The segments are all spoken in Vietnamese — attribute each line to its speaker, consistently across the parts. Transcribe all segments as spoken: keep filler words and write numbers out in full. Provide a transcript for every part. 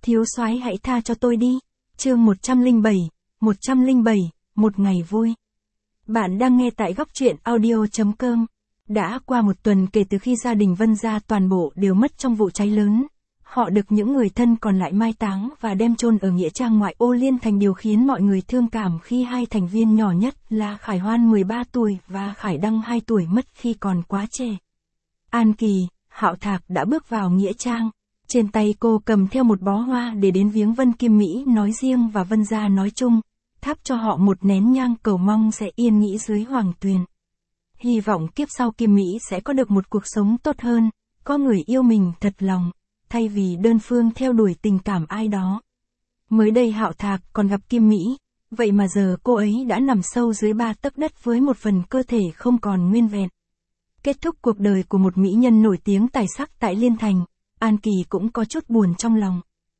Speaker 1: Thiếu soái hãy tha cho tôi đi. Chương một trăm lẻ bảy, một trăm lẻ bảy, một ngày vui. Bạn đang nghe tại góc truyện audio chấm com. Đã qua một tuần kể từ khi gia đình Vân gia toàn bộ đều mất trong vụ cháy lớn. Họ được những người thân còn lại mai táng và đem chôn ở nghĩa trang ngoại ô Liên Thành, điều khiến mọi người thương cảm khi hai thành viên nhỏ nhất là Khải Hoan mười ba tuổi và Khải Đăng hai tuổi mất khi còn quá trẻ. An Kỳ, Hạo Thạc đã bước vào nghĩa trang. Trên tay cô cầm theo một bó hoa để đến viếng Vân Kim Mỹ nói riêng và Vân gia nói chung, thắp cho họ một nén nhang cầu mong sẽ yên nghỉ dưới hoàng tuyền. Hy vọng kiếp sau Kim Mỹ sẽ có được một cuộc sống tốt hơn, có người yêu mình thật lòng, thay vì đơn phương theo đuổi tình cảm ai đó. Mới đây Hạo Thạc còn gặp Kim Mỹ, vậy mà giờ cô ấy đã nằm sâu dưới ba tấc đất với một phần cơ thể không còn nguyên vẹn. Kết thúc cuộc đời của một mỹ nhân nổi tiếng tài sắc tại Liên Thành, An Kỳ cũng có chút buồn trong lòng.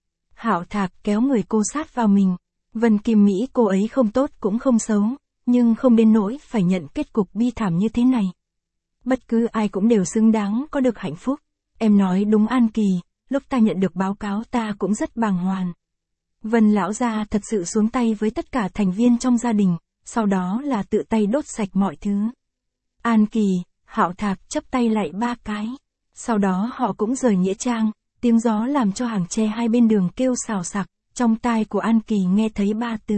Speaker 1: Hạo Thạc kéo người cô sát vào mình. Vân Kim Mỹ cô ấy không tốt cũng không xấu, nhưng không đến nỗi phải nhận kết cục bi thảm như thế này. Bất cứ ai cũng đều xứng đáng có được hạnh phúc. Em nói đúng An Kỳ, lúc ta nhận được báo cáo ta cũng rất bàng hoàng. Vân lão gia thật sự xuống tay với tất cả thành viên trong gia đình, sau đó là tự tay đốt sạch mọi thứ. An Kỳ, Hạo Thạc chắp tay lại ba cái. Sau đó họ cũng rời nghĩa trang, tiếng gió làm cho hàng tre hai bên đường kêu xào xạc, trong tai của An Kỳ nghe thấy ba từ.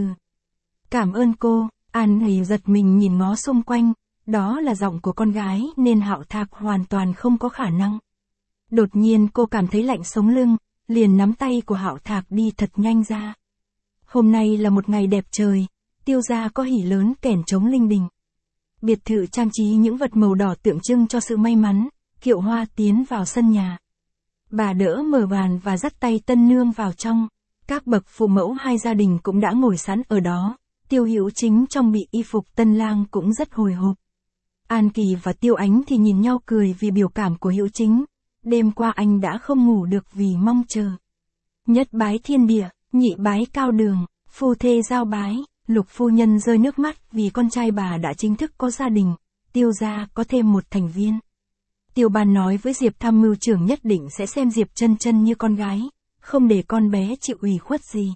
Speaker 1: Cảm ơn cô. An Kỳ giật mình nhìn ngó xung quanh, đó là giọng của con gái nên Hạo Thạc hoàn toàn không có khả năng. Đột nhiên cô cảm thấy lạnh sống lưng, liền nắm tay của Hạo Thạc đi thật nhanh ra. Hôm nay là một ngày đẹp trời, Tiêu gia có hỉ lớn kèn trống linh đình. Biệt thự trang trí những vật màu đỏ tượng trưng cho sự may mắn. Kiệu Hoa tiến vào sân nhà. Bà đỡ mở bàn và dắt tay tân nương vào trong. Các bậc phụ mẫu hai gia đình cũng đã ngồi sẵn ở đó. Tiêu Hữu Chính trong bị y phục tân lang cũng rất hồi hộp. An Kỳ và Tiêu Ánh thì nhìn nhau cười vì biểu cảm của Hữu Chính. Đêm qua anh đã không ngủ được vì mong chờ. Nhất bái thiên địa, nhị bái cao đường, phu thê giao bái. Lục phu nhân rơi nước mắt vì con trai bà đã chính thức có gia đình. Tiêu gia có thêm một thành viên. Tiêu Ban nói với Diệp tham mưu trưởng nhất định sẽ xem Diệp Chân Chân như con gái, không để con bé chịu ủy khuất gì.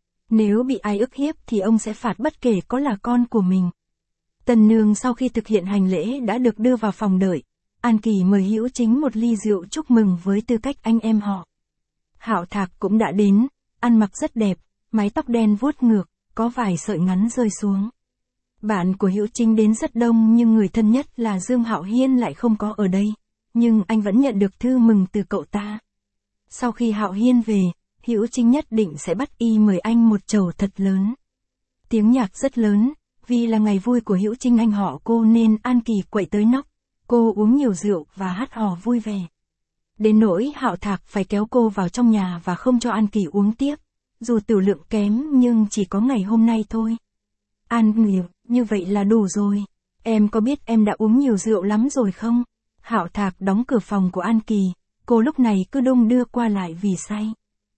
Speaker 1: Nếu bị ai ức hiếp thì ông sẽ phạt bất kể có là con của mình. Tần nương sau khi thực hiện hành lễ đã được đưa vào phòng đợi. An Kỳ mời Hữu Chính một ly rượu chúc mừng với tư cách anh em họ. Hạo Thạc cũng đã đến, ăn mặc rất đẹp, mái tóc đen vuốt ngược, có vài sợi ngắn rơi xuống. Bạn của Hữu Chính đến rất đông nhưng người thân nhất là Dương Hạo Hiên lại không có ở đây. Nhưng anh vẫn nhận được thư mừng từ cậu ta. Sau khi Hạo Hiên về, Hữu Chính nhất định sẽ bắt y mời anh một chầu thật lớn. Tiếng nhạc rất lớn, vì là ngày vui của Hữu Chính anh họ cô nên An Kỳ quậy tới nóc. Cô uống nhiều rượu và hát hò vui vẻ. Đến nỗi Hạo Thạc phải kéo cô vào trong nhà và không cho An Kỳ uống tiếp. Dù tiểu lượng kém nhưng chỉ có ngày hôm nay thôi. An Kỳ, như vậy là đủ rồi. Em có biết em đã uống nhiều rượu lắm rồi không? Hạo Thạc đóng cửa phòng của An Kỳ, cô lúc này cứ đung đưa qua lại vì say.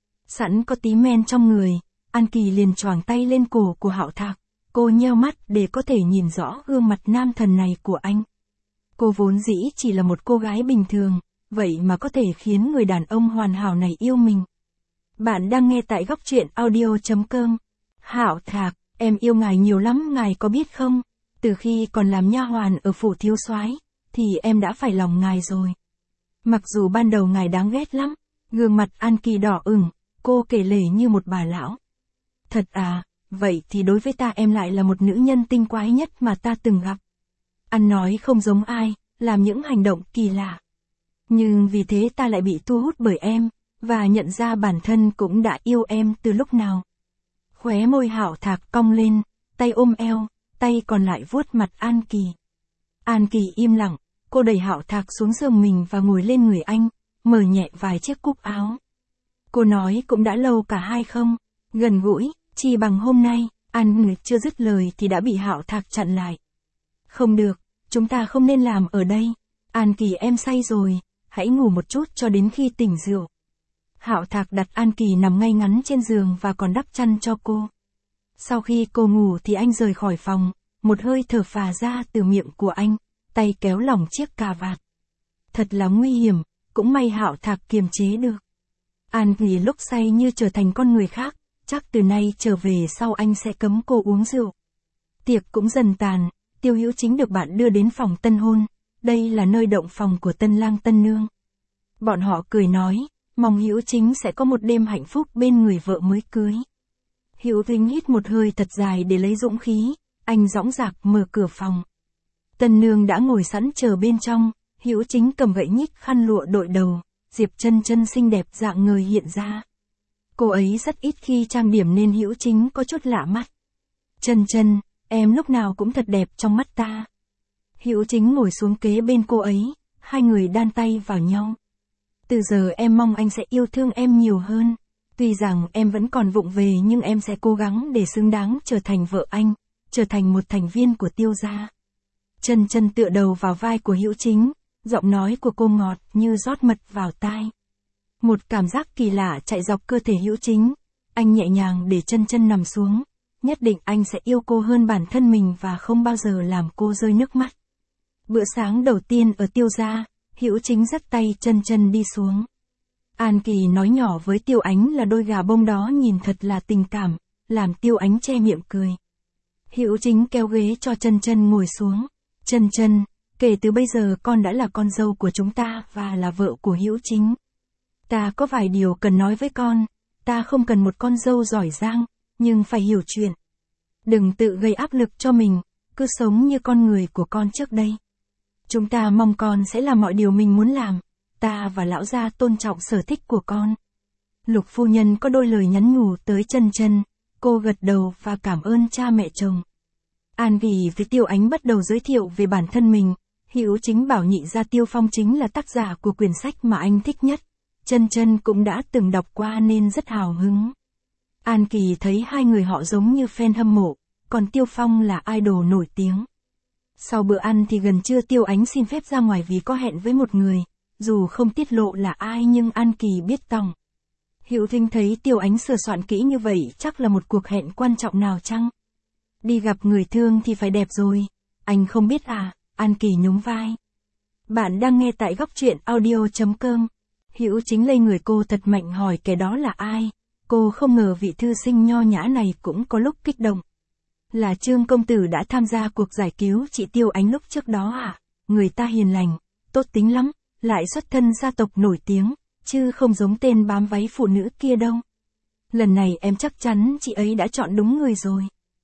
Speaker 1: Sẵn có tí men trong người, An Kỳ liền choàng tay lên cổ của Hạo Thạc, cô nheo mắt để có thể nhìn rõ gương mặt nam thần này của anh. Cô vốn dĩ chỉ là một cô gái bình thường, vậy mà có thể khiến người đàn ông hoàn hảo này yêu mình. Bạn đang nghe tại góc truyện audio chấm com. Hạo Thạc, em yêu ngài nhiều lắm, ngài có biết không? Từ khi còn làm nha hoàn ở phủ thiếu soái thì em đã phải lòng ngài rồi. Mặc dù ban đầu ngài đáng ghét lắm, gương mặt An Kỳ đỏ ửng, cô kể lể như một bà lão. Thật à, vậy thì đối với ta em lại là một nữ nhân tinh quái nhất mà ta từng gặp. Ăn nói không giống ai, làm những hành động kỳ lạ. Nhưng vì thế ta lại bị thu hút bởi em, và nhận ra bản thân cũng đã yêu em từ lúc nào. Khóe môi Hạo Thạc cong lên, tay ôm eo, tay còn lại vuốt mặt An Kỳ. An Kỳ im lặng. Cô đẩy Hạo Thạc xuống giường mình và ngồi lên người anh, mở nhẹ vài chiếc cúc áo. Cô nói cũng đã lâu cả hai không, gần gũi, chỉ bằng hôm nay. An Kỳ chưa dứt lời thì đã bị Hạo Thạc chặn lại. Không được, chúng ta không nên làm ở đây. An Kỳ em say rồi, hãy ngủ một chút cho đến khi tỉnh rượu. Hạo Thạc đặt An Kỳ nằm ngay ngắn trên giường và còn đắp chăn cho cô. Sau khi cô ngủ thì anh rời khỏi phòng, một hơi thở phà ra từ miệng của anh. Tay kéo lỏng chiếc cà vạt. Thật là nguy hiểm, cũng may Hạo Thạc kiềm chế được. An Kỳ lúc say như trở thành con người khác, chắc từ nay trở về sau anh sẽ cấm cô uống rượu. Tiệc cũng dần tàn, Tiêu Hữu Chính được bạn đưa đến phòng tân hôn, đây là nơi động phòng của tân lang tân nương. Bọn họ cười nói, mong Hữu Chính sẽ có một đêm hạnh phúc bên người vợ mới cưới. Hữu Chính hít một hơi thật dài để lấy dũng khí, anh dõng dạc mở cửa phòng. Tân nương đã ngồi sẵn chờ bên trong, Hữu Chính cầm gậy nhích khăn lụa đội đầu, Diệp Chân Chân xinh đẹp dạng người hiện ra. Cô ấy rất ít khi trang điểm nên Hữu Chính có chút lạ mắt. Chân Chân, em lúc nào cũng thật đẹp trong mắt ta. Hữu Chính ngồi xuống kế bên cô ấy, hai người đan tay vào nhau. Từ giờ em mong anh sẽ yêu thương em nhiều hơn. Tuy rằng em vẫn còn vụng về nhưng em sẽ cố gắng để xứng đáng trở thành vợ anh, trở thành một thành viên của Tiêu gia. Chân Chân tựa đầu vào vai của Hữu Chính, giọng nói của cô ngọt như rót mật vào tai. Một cảm giác kỳ lạ chạy dọc cơ thể Hữu Chính, anh nhẹ nhàng để Chân Chân nằm xuống, nhất định anh sẽ yêu cô hơn bản thân mình và không bao giờ làm cô rơi nước mắt. Bữa sáng đầu tiên ở Tiêu gia, Hữu Chính dắt tay Chân Chân đi xuống. An Kỳ nói nhỏ với Tiêu Ánh là đôi gà bông đó nhìn thật là tình cảm, làm Tiêu Ánh che miệng cười. Hữu Chính kéo ghế cho Chân Chân ngồi xuống. Chân Chân, kể từ bây giờ con đã là con dâu của chúng ta và là vợ của Hữu Chính. Ta có vài điều cần nói với con, ta không cần một con dâu giỏi giang, nhưng phải hiểu chuyện. Đừng tự gây áp lực cho mình, cứ sống như con người của con trước đây. Chúng ta mong con sẽ làm mọi điều mình muốn làm, ta và lão gia tôn trọng sở thích của con. Lục phu nhân có đôi lời nhắn nhủ tới Chân Chân, cô gật đầu và cảm ơn cha mẹ chồng. An Kỳ với Tiêu Ánh bắt đầu giới thiệu về bản thân mình, Hữu Chính bảo nhị gia Tiêu Phong chính là tác giả của quyển sách mà anh thích nhất. Chân Chân cũng đã từng đọc qua nên rất hào hứng. An Kỳ thấy hai người họ giống như fan hâm mộ, còn Tiêu Phong là idol nổi tiếng. Sau bữa ăn thì gần trưa Tiêu Ánh xin phép ra ngoài vì có hẹn với một người, dù không tiết lộ là ai nhưng An Kỳ biết tòng. Hữu Thinh thấy Tiêu Ánh sửa soạn kỹ như vậy chắc là một cuộc hẹn quan trọng nào chăng? Đi gặp người thương thì phải đẹp rồi, anh không biết à, An Kỳ nhún vai. Bạn đang nghe tại góc truyện audio chấm com. Hữu Chính lây người cô thật mạnh hỏi kẻ đó là ai, cô không ngờ vị thư sinh nho nhã này cũng có lúc kích động. Là Trương công tử đã tham gia cuộc giải cứu chị Tiêu Ánh lúc trước đó à, người ta hiền lành, tốt tính lắm, lại xuất thân gia tộc nổi tiếng, chứ không giống tên bám váy phụ nữ kia đâu. Lần này em chắc chắn chị ấy đã chọn đúng người rồi.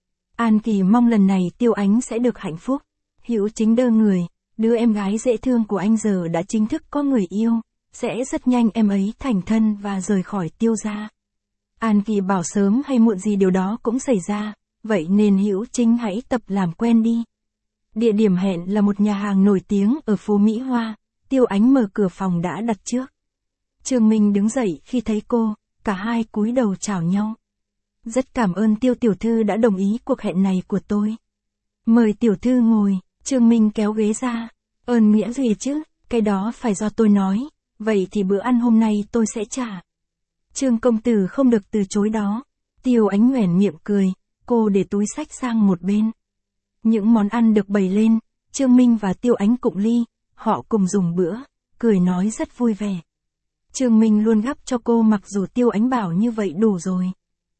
Speaker 1: An Kỳ mong lần này Tiêu Ánh sẽ được hạnh phúc. Hữu Chính đơ người, đứa em gái dễ thương của anh giờ đã chính thức có người yêu, sẽ rất nhanh em ấy thành thân và rời khỏi Tiêu gia. An Kỳ bảo sớm hay muộn gì điều đó cũng xảy ra, vậy nên Hữu Chính hãy tập làm quen đi. Địa điểm hẹn là một nhà hàng nổi tiếng ở phố Mỹ Hoa, Tiêu Ánh mở cửa phòng đã đặt trước. Trương Minh đứng dậy khi thấy cô, cả hai cúi đầu chào nhau. Rất cảm ơn Tiêu tiểu thư đã đồng ý cuộc hẹn này của tôi. Mời tiểu thư ngồi, Trương Minh kéo ghế ra. Ơn nghĩa gì chứ, cái đó phải do tôi nói, vậy thì bữa ăn hôm nay tôi sẽ trả. Trương công tử không được từ chối đó. Tiêu Ánh nhoẻn miệng cười, cô để túi xách sang một bên. Những món ăn được bày lên, Trương Minh và Tiêu Ánh cụng ly, họ cùng dùng bữa, cười nói rất vui vẻ. Trương Minh luôn gắp cho cô mặc dù Tiêu Ánh bảo như vậy đủ rồi.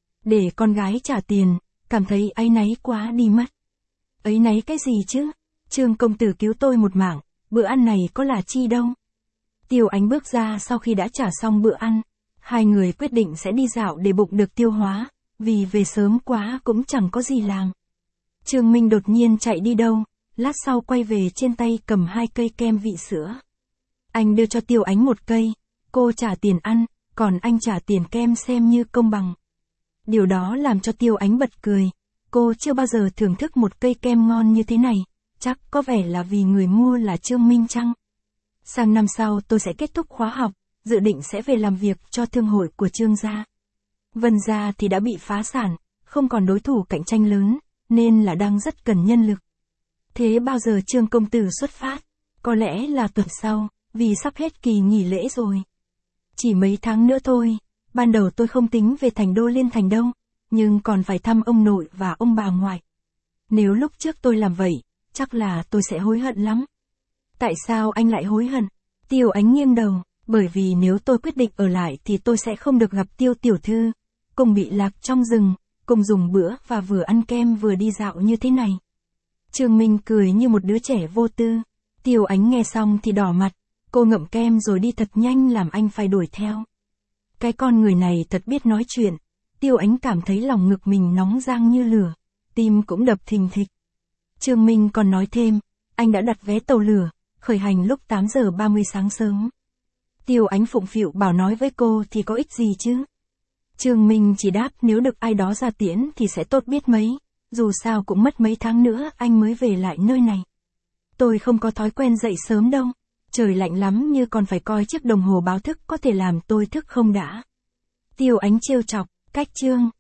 Speaker 1: Để con gái trả tiền, cảm thấy áy náy quá đi mất. Áy náy cái gì chứ? Trương công tử cứu tôi một mạng, bữa ăn này có là chi đâu. Tiêu Ánh bước ra sau khi đã trả xong bữa ăn. Hai người quyết định sẽ đi dạo để bụng được tiêu hóa, vì về sớm quá cũng chẳng có gì làm. Trương Minh đột nhiên chạy đi đâu, lát sau quay về trên tay cầm hai cây kem vị sữa. Anh đưa cho Tiêu Ánh một cây, cô trả tiền ăn, còn anh trả tiền kem xem như công bằng. Điều đó làm cho Tiêu Ánh bật cười, cô chưa bao giờ thưởng thức một cây kem ngon như thế này, chắc có vẻ là vì người mua là Trương Minh chăng? Sang năm sau tôi sẽ kết thúc khóa học, dự định sẽ về làm việc cho thương hội của Trương gia. Vân gia thì đã bị phá sản, không còn đối thủ cạnh tranh lớn, nên là đang rất cần nhân lực. Thế bao giờ Trương công tử xuất phát? Có lẽ là tuần sau, vì sắp hết kỳ nghỉ lễ rồi. Chỉ mấy tháng nữa thôi, ban đầu tôi không tính về thành đô Liên Thành đâu, nhưng còn phải thăm ông nội và ông bà ngoại. Nếu lúc trước tôi làm vậy, chắc là tôi sẽ hối hận lắm. Tại sao anh lại hối hận? Tiêu Ánh nghiêng đầu, Bởi vì nếu tôi quyết định ở lại thì tôi sẽ không được gặp Tiêu tiểu thư, cùng bị lạc trong rừng, cùng dùng bữa và vừa ăn kem vừa đi dạo như thế này. Trương Minh cười như một đứa trẻ vô tư. Tiêu Ánh nghe xong thì đỏ mặt, cô ngậm kem rồi đi thật nhanh làm anh phải đuổi theo. Cái con người này thật biết nói chuyện. Tiêu Ánh cảm thấy lòng ngực mình nóng rang như lửa, tim cũng đập thình thịch. Trương Minh còn nói thêm, anh đã đặt vé tàu lửa, khởi hành lúc tám giờ ba mươi sáng sớm. Tiêu Ánh phụng phịu bảo nói với cô thì có ích gì chứ. Trương Minh chỉ đáp nếu được ai đó ra tiễn thì sẽ tốt biết mấy, dù sao cũng mất mấy tháng nữa anh mới về lại nơi này. Tôi không có thói quen dậy sớm đâu, trời lạnh lắm như còn phải coi chiếc đồng hồ báo thức có thể làm tôi thức không đã. Tiêu Ánh trêu chọc, cách Trương